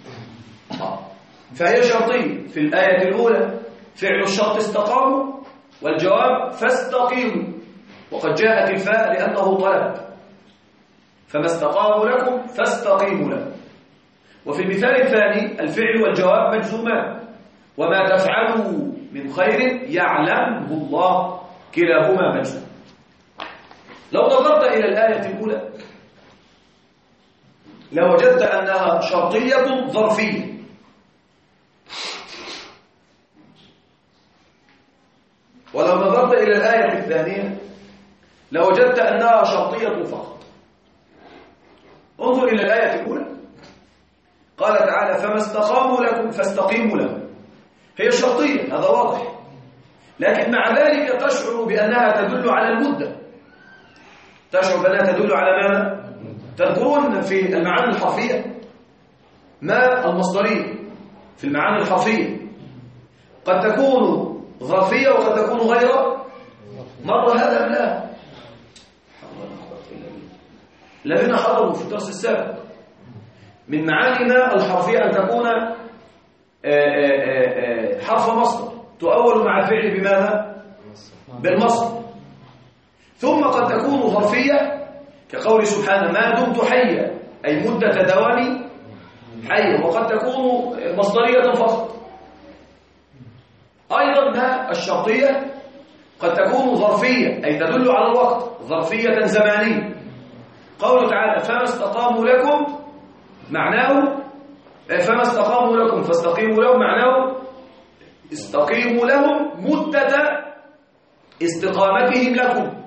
فهي شرطية. في الآية الأولى فعل الشرط استقاموا، والجواب فاستقيموا، وقد جاءت الفاء لأنه طلب، فما استقاموا لكم فاستقيموا لهم. وفي المثال الثاني الفعل والجواب مجزومان، وما تفعلوا من خير يعلمه الله، كلاهما مجزوم. لو نظرت إلى الآية الأولى لوجدت أنها شرطية ظرفية، ولو نظرت إلى الآية الثانية لوجدت أنها شرطية فقط. انظر إلى الآية الأولى، قال تعالى فما استقاموا لكم فاستقيموا لهم، هي شرطية، هذا واضح، لكن مع ذلك تشعر بأنها تدل على المدة، تشعر بأنها تدل على ماذا؟ تذكرون في المعاني الحرفية ما المصدرية في المعاني الحرفية قد تكون ظرفية وقد تكون غير مرة، هذا أم لا؟ الذين حضروا في الدرس السابق من معاني ما الحرفية أن تكون حرف مصدر تؤول مع الفعل بماذا؟ بالمصدر. ثم قد تكون ظرفية كقول سبحانه ما دمت حيا، أي مدة دوامي حيا، وقد تكون مصدرية فقط. أيضا ما الشرطية قد تكون ظرفية، أي تدل على الوقت، ظرفية زمانية. قوله تعالى فما استقاموا لكم معناه فما استقاموا لكم فاستقيموا لهم، معناه استقيموا لهم مدة استقامتهم لكم.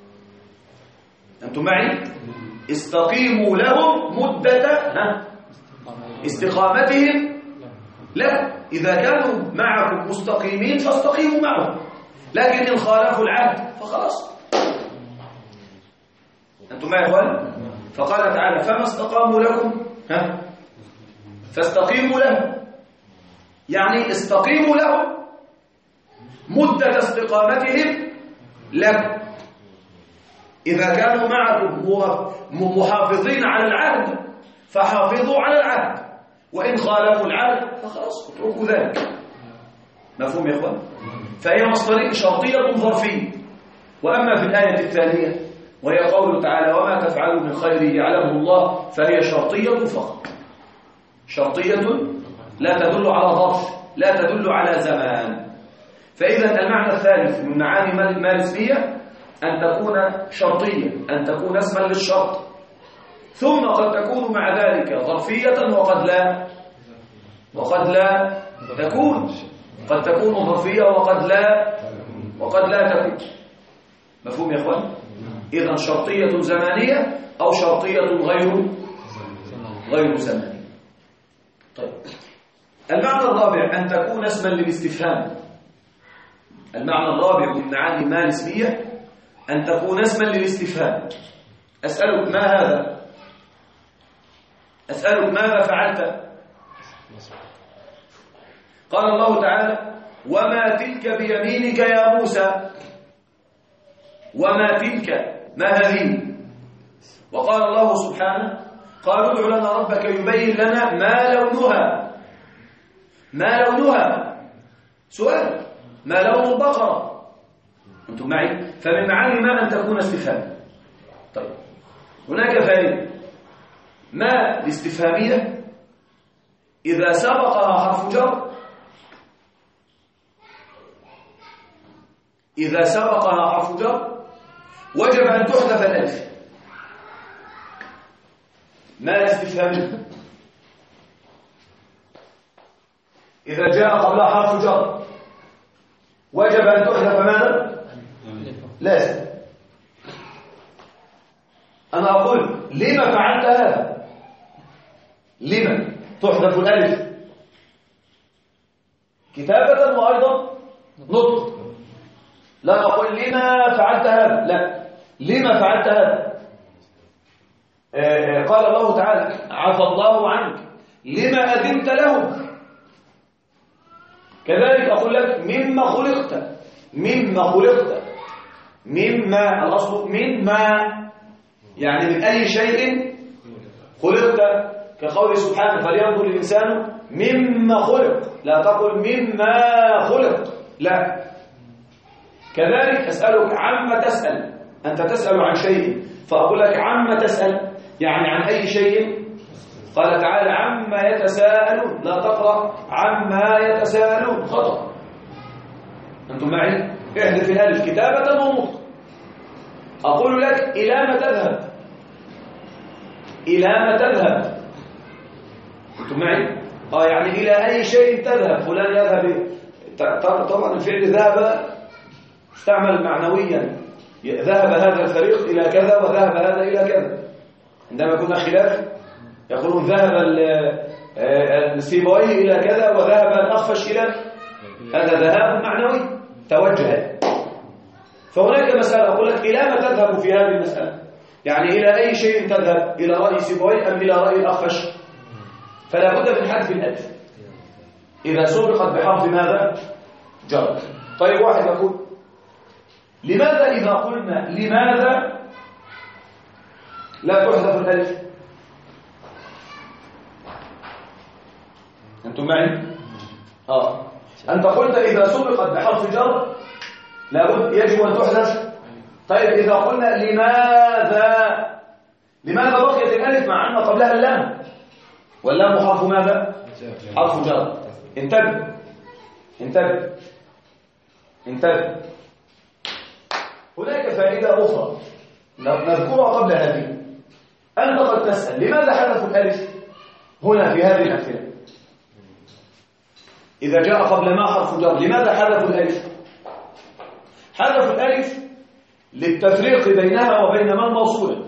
أنتم معي؟ استقيموا لهم مدة استقامتهم لكم. إذا كانوا معكم مستقيمين فاستقيموا معهم، لكن إن خالفوا العهد فخلاص. أنتم معي يا إخوان؟ فقال تعالى فما استقاموا لكم فاستقيموا لهم، يعني استقيموا لهم مدة استقامتهم لكم. إذا كانوا معكم محافظين على العهد فحافظوا على العهد، وإن خالفوا العهد فخلاص اتركوا ذلك. مفهوم يا إخوان؟ فهي مصدرية شرطية ظرفية. وأما في الآية الثانية وهي قوله تعالى وما تفعلوا من خير يعلمه الله، فهي شرطية فقط، شرطية لا تدل على ظرف، لا تدل على زمان. فإذا المعنى الثالث من معاني ما الاسمية أن تكون شرطية، أن تكون اسما للشرط، ثم قد تكون مع ذلك ظرفية وقد لا تكون، قد تكون ظرفية وقد لا تكون. مفهوم يا اخوان؟ إذن شرطية زمانية أو شرطية غير زمانية. طيب المعنى الرابع أن تكون اسما للاستفهام. المعنى الرابع من معاني ما الاسمية أن تكون اسما للاستفهام. أسألك ما هذا؟ أسألك ماذا فعلت؟ قال الله تعالى وما تلك بيمينك يا موسى. وما تلك، ما هذه؟ وقال الله سبحانه قالوا ادع لنا ربك يبين لنا ما لونها. ما لونها سؤال، ما لون البقرة؟ أنتم معي؟ فمن معاني ما أن تكون استفهام. طيب هناك فائدة. ما الاستفهامية إذا سبقها حرف جر، إذا سبقها حرف جر وجب أن تحذف الألف. ما الاستفهامية إذا جاء قبلها حرف جر وجب أن تحذف ماذا؟ لازم. أنا أقول لما فعلت هذا؟ لما تحذف الألف كتابة وأيضا نطق. لا أقول لما فعلت هذا، لا، لما فعلت هذا؟ قال الله تعالى عفى الله عنك لما أذنت له. كذلك أقول لك مما خلقت، مما خلقت، مما الأصل مما يعني من أي شيء خلقت، كقول سبحانه فلينظر الإنسان مما خلق، لا تقل مما خلق، لا. كذلك أسألك عما تسأل، أنت تسأل عن شيء فأقول لك عما تسأل يعني عن أي شيء. قال تعالى عما يتساءلون، لا تقرأ عما يتساءلون، خطأ. أنتم معي؟ احذف الألف كتابة ونطق. أقول لك إلى ما تذهب، إلى ما تذهب. أنتم معي؟ يعني إلى أي شيء تذهب، فلان يذهب. طبعا الفعل ذهب استعمل معنويا، ذهب هذا الفريق إلى كذا وذهب هذا إلى كذا. عندما كنا خلاف يقولون ذهب السيبويه إلى كذا وذهب الأخفش إلى هذا، ذهاب معنوي توجه. فهناك مسألة أقول لك إلى ما تذهب في هذه المسألة، يعني إلى أي شيء تذهب، إلى رأي سيبويه أم إلى رأي الأخفش؟ فلا بد من حذف الألف إذا سبقت بحرف ماذا؟ جر. طيب واحد يقول لماذا إذا قلنا لماذا لا تحذف الألف؟ أنتم معي؟ أنت قلت إذا سبقت بحرف جر لابد يجب أن تحذف. طيب إذا قلنا لماذا بقيت الألف مع أن قبلها اللام، واللام حرف ماذا؟ حرف جر. انتبه انتبه انتبه. هناك فائدة أخرى نذكرها قبل هذه. أنت قد تسأل لماذا حذفوا الألف هنا في هذه الأمثلة؟ إذا جاء قبل ما حرف جر لماذا حذفوا الألف؟ حذفوا الألف للتفريق بينها وبين ما الموصولة.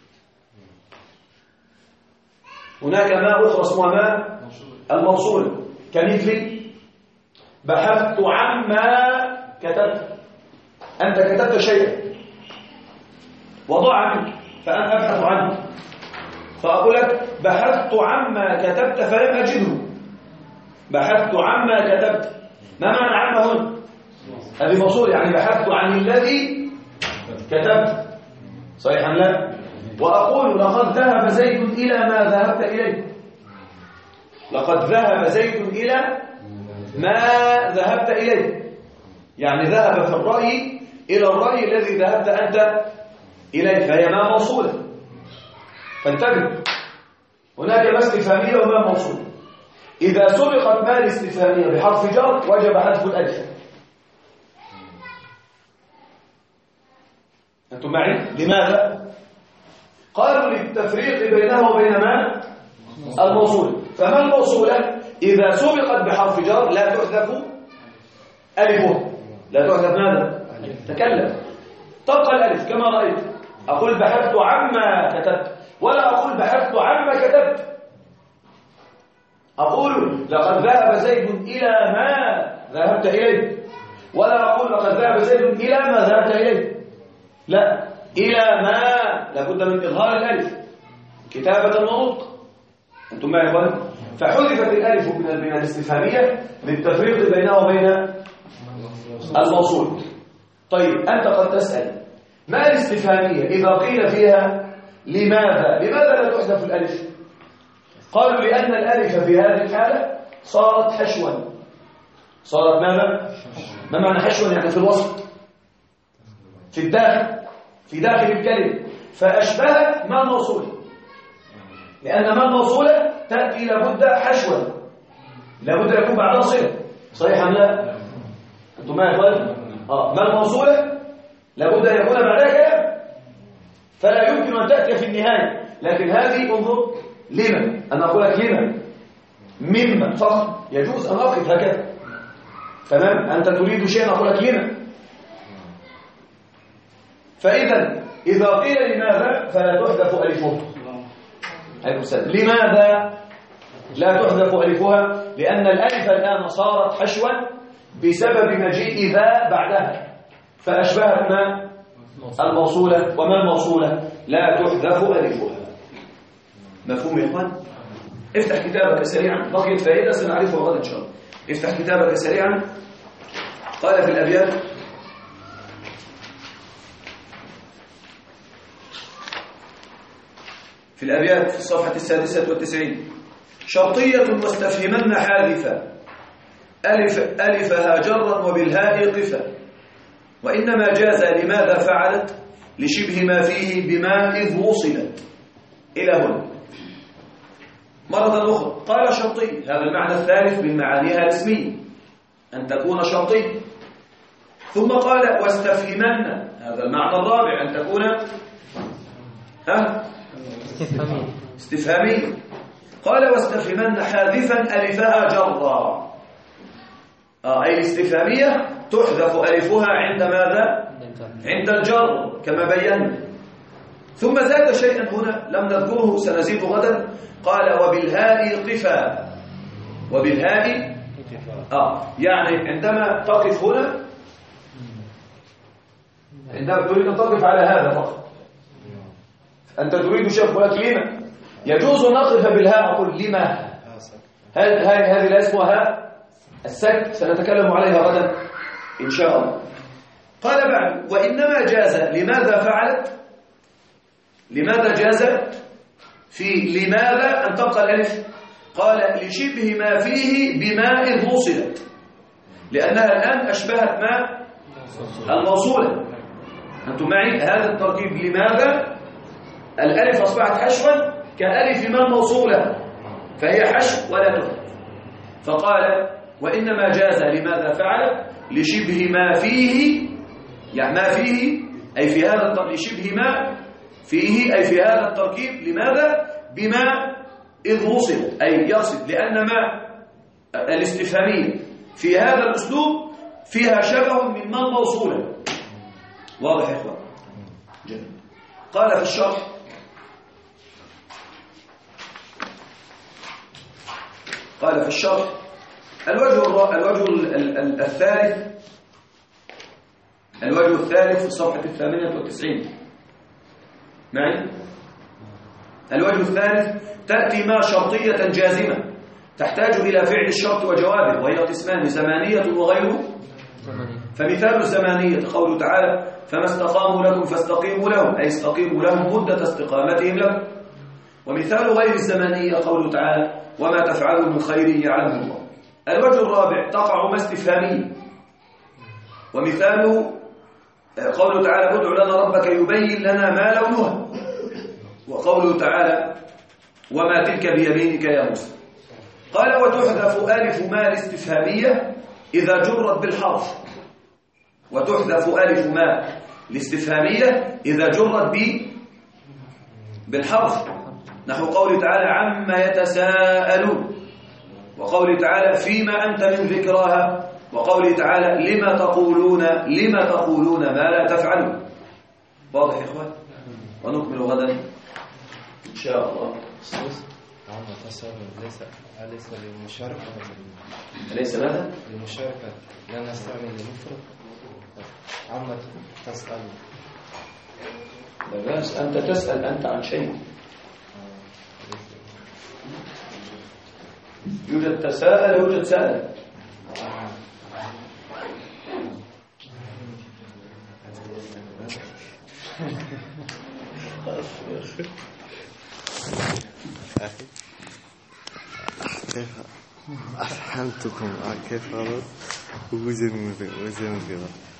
هناك ما أخرى اسمها ما الموصولة، كمثل بحثت عما كتبت. أنت كتبت شيئا وضاع منك فأنا أبحث عنه، فأقول لك بحثت عما كتبت فلم أجده. بحثت عما كتبت، ما معنى عما هنا؟ هذه موصول، يعني بحثت عن الذي كتبت، صحيح أم لا؟ وأقول لقد ذهب زيد إلى ما ذهبت إليه. لقد ذهب زيد إلى ما ذهبت إليه، يعني ذهب في الرأي إلى الرأي الذي ذهبت أنت إليه، فهي ما موصولة. فانتبه، هناك ما استفهامية وما موصولة. إذا سبقت ما الاستفهامية بحرف جر وجب حذف الألف. أنتم معي؟ لماذا؟ قالوا للتفريق بينها وبين ما الموصولة. فما الموصولة؟ إذا سبقت بحرف جر لا تحذف ألفها، لا تحذف ماذا؟ تكلم، تبقى الألف كما رأيت. أقول بحثت عما كتبت ولا أقول بحثت عما كتبت. أقول لقد ذهب زيد إلى ما ذهبت إليه، ولا أقول لقد ذهب زيد إلى ما ذهبت إليه، لا، إلى ما لابد من إظهار الألف كتابة ونطق. أنتم معي يا إخوان؟ فحذفت الألف من الاستفهامية للتفريق بينها وبين الموصول. طيب أنت قد تسأل ما الاستفهامية إذا قيل فيها لماذا لا تحذف الألف؟ قالوا لأن الألف في هذه الحالة صارت حشوا. صارت ماذا؟ ما معنى حشوا؟ يعني في الوسط، في الداخل، في داخل الكلمة، فأشبهت ما الموصولة، لأن ما الموصولة تأتي لابد حشوا، لابد يكون بعدها صلة، صحيح أم لا؟ أنتم ما يقول؟ ما الموصولة لابد أن يكون بعدها كلام، فلا يمكن أن تأتي في النهاية. لكن هذه انظر لما، أنا أقول لك لما مما فقط، يجوز أن أقف هكذا، تمام؟ أنت تريد شيئا أقول لك لما. فإذا إذا قيل لماذا فلا تحذف ألفها. لماذا لا تحذف ألفها؟ لأن الألف الآن صارت حشوا بسبب مجيء ذا بعدها، فأشبهت ما الموصولة، وما الموصولة لا تحذف ألفها. مفهوم يا إخوان؟ افتح كتابك سريعا، بقيت فائدة سنعرفها غدا إن شاء الله. افتح كتابك سريعا. قال في الأبيات: في الصفحة 96: شرطية واستفهمن حاذفا ألفها جرا وبالهاء قفا، وإنما جاز لماذا فعلت لشبه ما فيه بما إذ وصلت. إلى هنا مرة أخرى قال شرطي، هذا المعنى الثالث من معانيها الاسمية أن تكون شرطي. ثم قال واستفهمن، هذا المعنى الرابع أن تكون استفهامي. قال واستفهمن حاذفا ألفها جرا، أي الاستفهامية تحذف ألفها عند ماذا؟ عند الجر كما بينا. ثم زاد شيئا هنا لم نذكره سنزيد غدا، قال وبالهاء قفا. وبالهاء يعني عندما تقف هنا، عندما تريد أن تقف على هذا فقط، أنت تريد شيء لك لما، يجوز أن نقف بالهاء، أقول لما. هذه لا اسمها السكت، سنتكلم عليها غدا إن شاء الله. قال بعد وإنما جاز لماذا فعلت، لماذا جاز في لماذا أن تبقى الألف؟ قال لشبه ما فيه بما إذ وصلت، لأنها الآن أشبهت ما الموصولة. أنتم معي؟ هذا التركيب لماذا الألف أصبحت حشوا كألف ما الموصولة، فهي حشو ولا تحذف. فقال وإنما جاز لماذا فعل لشبه ما فيه، يعني ما فيه أي في هذا لشبه ما فيه أي في هذا التركيب. لماذا؟ بما إذ وصل، أي يصل، لأن ما الاستفهامية في هذا الأسلوب فيها شبه من ما الموصولة. واضح يا إخوان؟ جميل. قال في الشرح الوجه الثالث في الصفحة 98 معي. الوجه الثالث تأتي ما شرطية جازمة تحتاج إلى فعل الشرط وجوابه، وهي قسمان: زمانية وغيره. فمثال الزمانية قوله تعالى: فما استقاموا لكم فاستقيموا لهم، أي استقيموا لهم مدة استقامتهم لكم. ومثال غير الزمانية قوله تعالى: وما تفعلوا من خير يعلمه الله. الوجه الرابع تقع ما استفهامية، ومثاله قوله تعالى: ادع لنا ربك يبين لنا ما لونها. وقوله تعالى: وما تلك بيمينك يا موسى. قال وتحذف ألف ما الاستفهامية إذا جرت بالحرف، وتحذف ألف ما الاستفهامية إذا جرت بالحرف، نحو قوله تعالى: عما يتساءلون، وقوله تعالى: فيما أنت من ذكراها، وقوله تعالى: لما تقولون ما لا تفعلون. واضح يا إخوان؟ ونكمل غدا إن شاء الله. عما تسأل أليس للمشاركة؟ أليس ماذا؟ للمشاركة، لا نستعمل المفرد. عما تسأل، لا بأس أنت تسأل أنت عن شيء. يوجد تساءل يوجد سأل. أفهمتكم كيف أرد وزن